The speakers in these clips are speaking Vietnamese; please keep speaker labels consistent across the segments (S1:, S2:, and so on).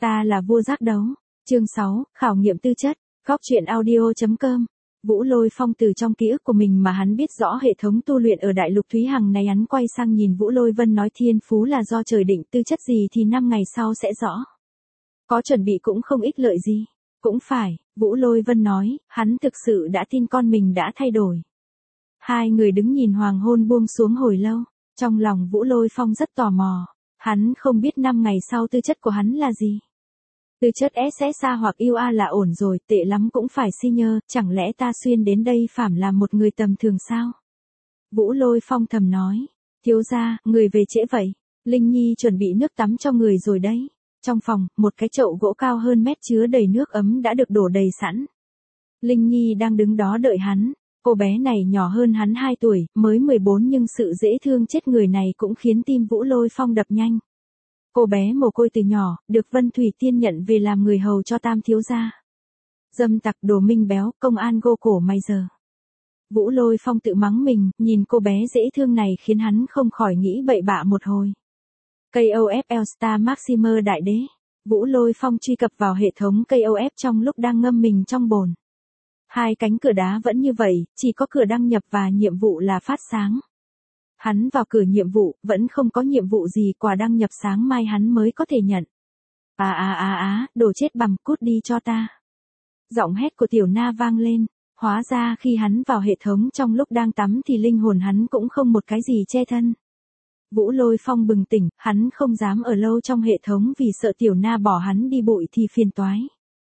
S1: Ta là vua giác đấu. Chương 6, khảo nghiệm tư chất. Góc truyện audio.com. Vũ Lôi Phong từ trong ký ức của mình mà hắn biết rõ hệ thống tu luyện ở Đại Lục Thúy Hằng này, hắn quay sang nhìn Vũ Lôi Vân nói thiên phú là do trời định, tư chất gì thì 5 ngày sau sẽ rõ. Có chuẩn bị cũng không ích lợi gì. Cũng phải, Vũ Lôi Vân nói, hắn thực sự đã tin con mình đã thay đổi. Hai người đứng nhìn hoàng hôn buông xuống hồi lâu, trong lòng Vũ Lôi Phong rất tò mò, hắn không biết 5 ngày sau tư chất của hắn là gì. Tư chất SSA hoặc UA là ổn rồi, tệ lắm cũng phải senior, chẳng lẽ ta xuyên đến đây phảm là một người tầm thường sao? Vũ Lôi Phong thầm nói, thiếu gia, người về trễ vậy, Linh Nhi chuẩn bị nước tắm cho người rồi đấy. Trong phòng, một cái chậu gỗ cao hơn mét chứa đầy nước ấm đã được đổ đầy sẵn. Linh Nhi đang đứng đó đợi hắn, cô bé này nhỏ hơn hắn 2 tuổi, mới 14 nhưng sự dễ thương chết người này cũng khiến tim Vũ Lôi Phong đập nhanh. Cô bé mồ côi từ nhỏ, được Vân Thủy Tiên nhận về làm người hầu cho Tam thiếu gia. Dâm tặc đồ minh béo, công an gô cổ mày giờ. Vũ Lôi Phong tự mắng mình, nhìn cô bé dễ thương này khiến hắn không khỏi nghĩ bậy bạ một hồi. KOFL Star Maximer Đại Đế. Vũ Lôi Phong truy cập vào hệ thống KOF trong lúc đang ngâm mình trong bồn. Hai cánh cửa đá vẫn như vậy, chỉ có cửa đăng nhập và nhiệm vụ là phát sáng. Hắn vào cửa nhiệm vụ, vẫn không có nhiệm vụ gì, quả đăng nhập sáng mai hắn mới có thể nhận. Đồ chết bằm, cút đi cho ta. Giọng hét của Tiểu Na vang lên, hóa ra khi hắn vào hệ thống trong lúc đang tắm thì linh hồn hắn cũng không một cái gì che thân. Vũ Lôi Phong bừng tỉnh, hắn không dám ở lâu trong hệ thống vì sợ Tiểu Na bỏ hắn đi bụi thì phiền toái.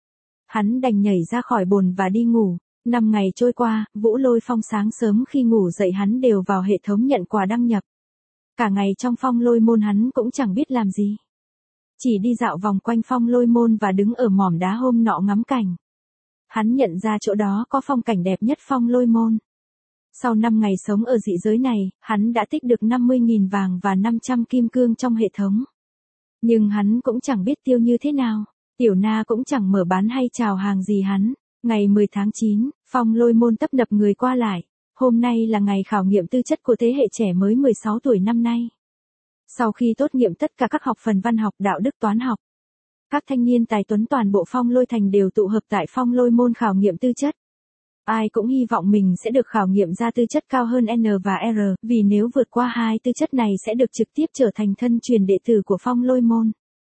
S1: Hắn đành nhảy ra khỏi bồn và đi ngủ. 5 ngày trôi qua, Vũ Lôi Phong sáng sớm khi ngủ dậy hắn đều vào hệ thống nhận quà đăng nhập. Cả ngày trong Phong Lôi Môn hắn cũng chẳng biết làm gì. Chỉ đi dạo vòng quanh Phong Lôi Môn và đứng ở mỏm đá hôm nọ ngắm cảnh. Hắn nhận ra chỗ đó có phong cảnh đẹp nhất Phong Lôi Môn. Sau 5 ngày sống ở dị giới này, hắn đã tích được 50.000 vàng và 500 kim cương trong hệ thống. Nhưng hắn cũng chẳng biết tiêu như thế nào. Tiểu Na cũng chẳng mở bán hay chào hàng gì hắn. Ngày 10 tháng 9, Phong Lôi Môn tấp nập người qua lại. Hôm nay là ngày khảo nghiệm tư chất của thế hệ trẻ mới 16 tuổi năm nay. Sau khi tốt nghiệp tất cả các học phần văn học, đạo đức, toán học, các thanh niên tài tuấn toàn bộ Phong Lôi Thành đều tụ hợp tại Phong Lôi Môn khảo nghiệm tư chất. Ai cũng hy vọng mình sẽ được khảo nghiệm ra tư chất cao hơn N và R, vì nếu vượt qua hai tư chất này sẽ được trực tiếp trở thành thân truyền đệ tử của Phong Lôi Môn.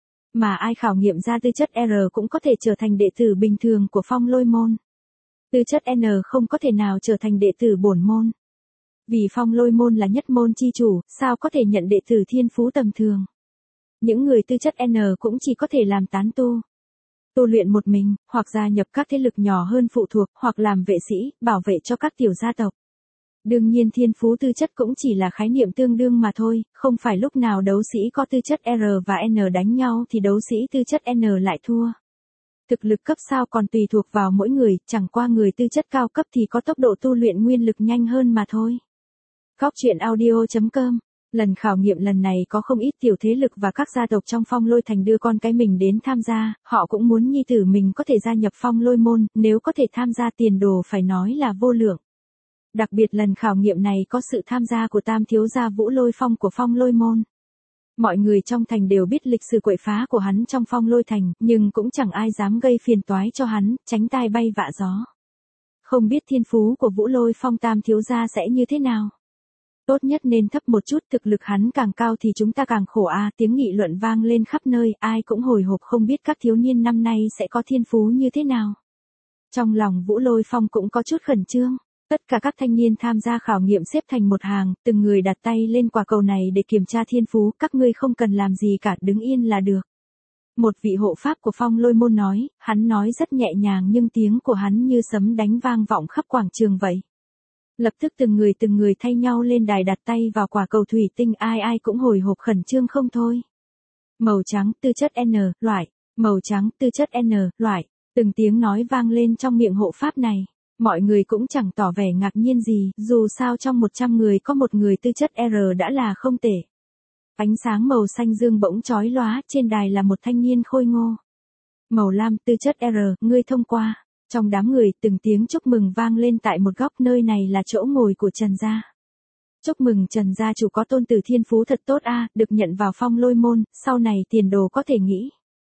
S1: Mà ai khảo nghiệm ra tư chất R cũng có thể trở thành đệ tử bình thường của Phong Lôi Môn. Tư chất N không có thể nào trở thành đệ tử bổn môn. Vì Phong Lôi Môn là nhất môn chi chủ, sao có thể nhận đệ tử thiên phú tầm thường. Những người tư chất N cũng chỉ có thể làm tán tu. Tu luyện một mình, hoặc gia nhập các thế lực nhỏ hơn phụ thuộc, hoặc làm vệ sĩ, bảo vệ cho các tiểu gia tộc. Đương nhiên thiên phú tư chất cũng chỉ là khái niệm tương đương mà thôi, không phải lúc nào đấu sĩ có tư chất R và N đánh nhau thì đấu sĩ tư chất N lại thua. Thực lực cấp sao còn tùy thuộc vào mỗi người, chẳng qua người tư chất cao cấp thì có tốc độ tu luyện nguyên lực nhanh hơn mà thôi. Góc truyện audio.com. Lần khảo nghiệm lần này có không ít tiểu thế lực và các gia tộc trong Phong Lôi Thành đưa con cái mình đến tham gia, họ cũng muốn nhi tử mình có thể gia nhập Phong Lôi Môn, nếu có thể tham gia tiền đồ phải nói là vô lượng. Đặc biệt lần khảo nghiệm này có sự tham gia của Tam thiếu gia Vũ Lôi Phong của Phong Lôi Môn. Mọi người trong thành đều biết lịch sử quậy phá của hắn trong Phong Lôi Thành, nhưng cũng chẳng ai dám gây phiền toái cho hắn, tránh tai bay vạ gió. Không biết thiên phú của Vũ Lôi Phong Tam thiếu gia sẽ như thế nào. Tốt nhất nên thấp một chút, thực lực hắn càng cao thì chúng ta càng khổ a. Tiếng nghị luận vang lên khắp nơi, ai cũng hồi hộp không biết các thiếu niên năm nay sẽ có thiên phú như thế nào. Trong lòng Vũ Lôi Phong cũng có chút khẩn trương. Tất cả các thanh niên tham gia khảo nghiệm xếp thành một hàng, từng người đặt tay lên quả cầu này để kiểm tra thiên phú, các ngươi không cần làm gì cả, đứng yên là được. Một vị hộ pháp của Phong Lôi Môn nói, hắn nói rất nhẹ nhàng nhưng tiếng của hắn như sấm đánh vang vọng khắp quảng trường vậy. Lập tức từng người thay nhau lên đài đặt tay vào quả cầu thủy tinh, ai cũng hồi hộp khẩn trương không thôi. Màu trắng, tư chất N, loại. Màu trắng, tư chất N, loại. Từng tiếng nói vang lên trong miệng hộ pháp này. Mọi người cũng chẳng tỏ vẻ ngạc nhiên gì, dù sao trong 100 người có một người tư chất R đã là không tệ. Ánh sáng màu xanh dương bỗng chói lóa, trên đài là một thanh niên khôi ngô. Màu lam, tư chất R, ngươi thông qua. Trong đám người, từng tiếng chúc mừng vang lên tại một góc, nơi này là chỗ ngồi của Trần gia. Chúc mừng Trần gia chủ có tôn tử thiên phú thật tốt a, được nhận vào Phong Lôi Môn, sau này tiền đồ có thể nghĩ.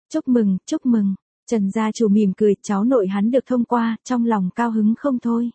S1: Chúc mừng, chúc mừng. Trần gia chủ mỉm cười, cháu nội hắn được thông qua, trong lòng cao hứng không thôi.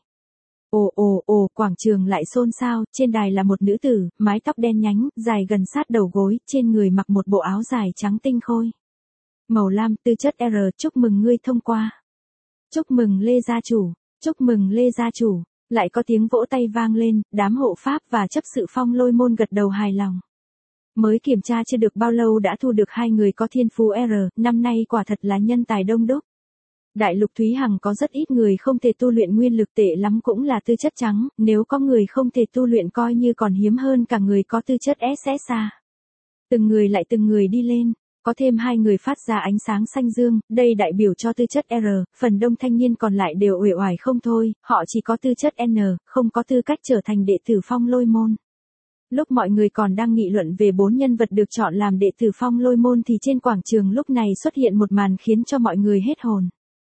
S1: Ồ, quảng trường lại xôn xao, trên đài là một nữ tử, mái tóc đen nhánh, dài gần sát đầu gối, trên người mặc một bộ áo dài trắng tinh khôi. Màu lam, tư chất R, chúc mừng ngươi thông qua. Chúc mừng Lê gia chủ, chúc mừng Lê gia chủ. Lại có tiếng vỗ tay vang lên, đám hộ pháp và chấp sự Phong Lôi môn gật đầu hài lòng. Mới kiểm tra chưa được bao lâu đã thu được 2 người có thiên phú R, năm nay quả thật là nhân tài đông đúc. Đại lục Thúy Hằng có rất ít người không thể tu luyện nguyên lực, tệ lắm cũng là tư chất trắng, nếu có người không thể tu luyện coi như còn hiếm hơn cả người có tư chất SSA. Từng người lại từng người đi lên, có thêm 2 người phát ra ánh sáng xanh dương, đây đại biểu cho tư chất R, phần đông thanh niên còn lại đều uể oải không thôi, họ chỉ có tư chất N, không có tư cách trở thành đệ tử Phong Lôi môn. Lúc mọi người còn đang nghị luận về 4 nhân vật được chọn làm đệ tử Phong Lôi môn thì trên quảng trường lúc này xuất hiện một màn khiến cho mọi người hết hồn.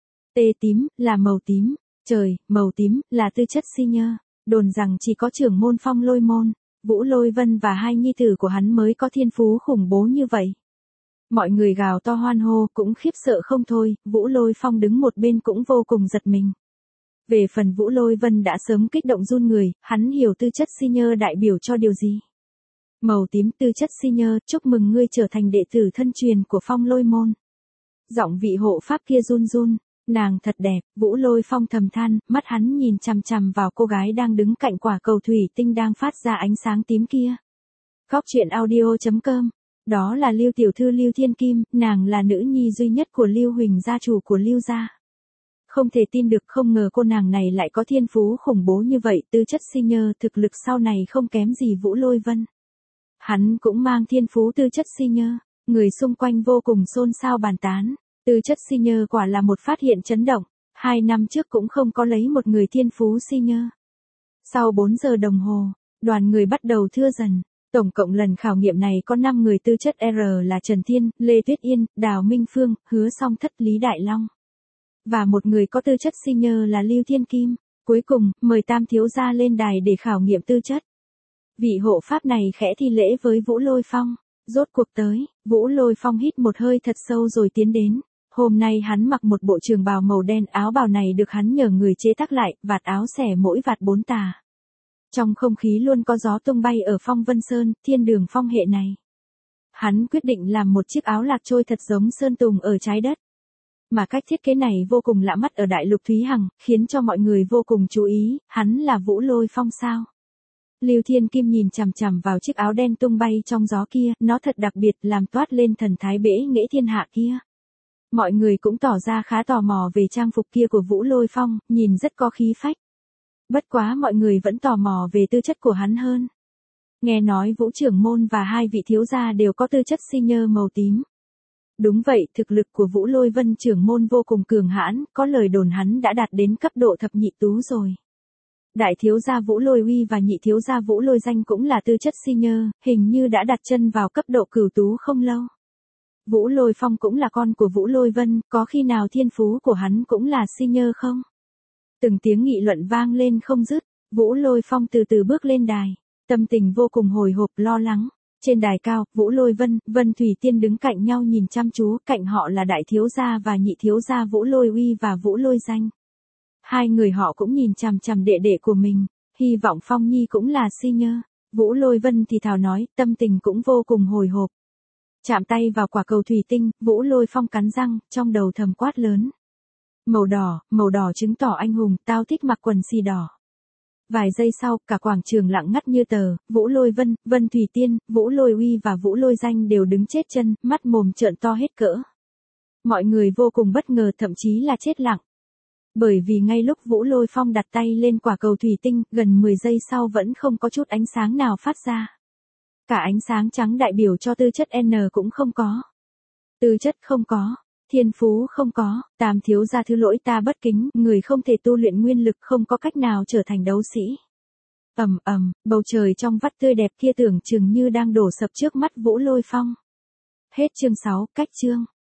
S1: Tê tím, là màu tím. Trời, màu tím, là tư chất senior. Đồn rằng chỉ có trưởng môn Phong Lôi môn, Vũ Lôi Vân và 2 nhi tử của hắn mới có thiên phú khủng bố như vậy. Mọi người gào to hoan hô, cũng khiếp sợ không thôi, Vũ Lôi Phong đứng một bên cũng vô cùng giật mình. Về phần Vũ Lôi Vân đã sớm kích động run người, hắn hiểu tư chất senior đại biểu cho điều gì. Màu tím, tư chất senior, chúc mừng ngươi trở thành đệ tử thân truyền của Phong Lôi môn. Giọng vị hộ pháp kia run run. Nàng thật đẹp, Vũ Lôi Phong thầm than, mắt hắn nhìn chằm chằm vào cô gái đang đứng cạnh quả cầu thủy tinh đang phát ra ánh sáng tím kia. Góc truyện audio.com. Đó là Lưu tiểu thư Lưu Thiên Kim, nàng là nữ nhi duy nhất của Lưu Huỳnh, gia chủ của Lưu gia. Không thể tin được, không ngờ cô nàng này lại có thiên phú khủng bố như vậy, tư chất senior, thực lực sau này không kém gì Vũ Lôi Vân. Hắn cũng mang thiên phú tư chất senior, người xung quanh vô cùng xôn xao bàn tán. Tư chất senior quả là một phát hiện chấn động, 2 năm trước cũng không có lấy một người thiên phú senior. Sau 4 giờ đồng hồ, đoàn người bắt đầu thưa dần. Tổng cộng lần khảo nghiệm này có 5 người tư chất R là Trần Thiên, Lê Tuyết Yên, Đào Minh Phương, Hứa Song Thất, Lý Đại Long. Và một người có tư chất senior là Lưu Thiên Kim. Cuối cùng, mời Tam thiếu gia lên đài để khảo nghiệm tư chất. Vị hộ pháp này khẽ thi lễ với Vũ Lôi Phong. Rốt cuộc tới, Vũ Lôi Phong hít một hơi thật sâu rồi tiến đến. Hôm nay hắn mặc một bộ trường bào màu đen, áo bào này được hắn nhờ người chế tác lại, vạt áo xẻ mỗi vạt 4 tà. Trong không khí luôn có gió tung bay ở Phong Vân Sơn, thiên đường phong hệ này. Hắn quyết định làm một chiếc áo lạc trôi thật giống sơn tùng ở trái đất. Mà cách thiết kế này vô cùng lạ mắt ở đại lục Thúy Hằng, khiến cho mọi người vô cùng chú ý, hắn là Vũ Lôi Phong sao? Lưu Thiên Kim nhìn chằm chằm vào chiếc áo đen tung bay trong gió kia, nó thật đặc biệt, làm toát lên thần thái bẽ nghễ thiên hạ kia. Mọi người cũng tỏ ra khá tò mò về trang phục kia của Vũ Lôi Phong, nhìn rất có khí phách. Bất quá mọi người vẫn tò mò về tư chất của hắn hơn. Nghe nói Vũ trưởng môn và 2 vị thiếu gia đều có tư chất senior màu tím. Đúng vậy, thực lực của Vũ Lôi Vân trưởng môn vô cùng cường hãn, có lời đồn hắn đã đạt đến cấp độ thập nhị tú rồi. Đại thiếu gia Vũ Lôi Uy và nhị thiếu gia Vũ Lôi Danh cũng là tư chất senior, hình như đã đặt chân vào cấp độ cửu tú không lâu. Vũ Lôi Phong cũng là con của Vũ Lôi Vân, có khi nào thiên phú của hắn cũng là senior không? Từng tiếng nghị luận vang lên không dứt, Vũ Lôi Phong từ từ bước lên đài, tâm tình vô cùng hồi hộp lo lắng. Trên đài cao, Vũ Lôi Vân, Vân Thủy Tiên đứng cạnh nhau nhìn chăm chú, cạnh họ là đại thiếu gia và nhị thiếu gia Vũ Lôi Uy và Vũ Lôi Danh. 2 người họ cũng nhìn chằm chằm đệ đệ của mình, hy vọng Phong Nhi cũng là senior. Vũ Lôi Vân thì thào nói, tâm tình cũng vô cùng hồi hộp. Chạm tay vào quả cầu thủy tinh, Vũ Lôi Phong cắn răng, trong đầu thầm quát lớn. Màu đỏ chứng tỏ anh hùng, tao thích mặc quần xì đỏ. Vài giây sau, cả quảng trường lặng ngắt như tờ, Vũ Lôi Vân, Vân Thủy Tiên, Vũ Lôi Uy và Vũ Lôi Danh đều đứng chết chân, mắt mồm trợn to hết cỡ. Mọi người vô cùng bất ngờ, thậm chí là chết lặng. Bởi vì ngay lúc Vũ Lôi Phong đặt tay lên quả cầu thủy tinh, gần 10 giây sau vẫn không có chút ánh sáng nào phát ra. Cả ánh sáng trắng đại biểu cho tư chất N cũng không có. Tư chất không có, thiên phú không có, Tam thiếu gia thứ lỗi ta bất kính, người không thể tu luyện nguyên lực không có cách nào trở thành đấu sĩ. Bầu trời trong vắt tươi đẹp kia tưởng chừng như đang đổ sập trước mắt Vũ Lôi Phong. Hết chương 6, cách chương.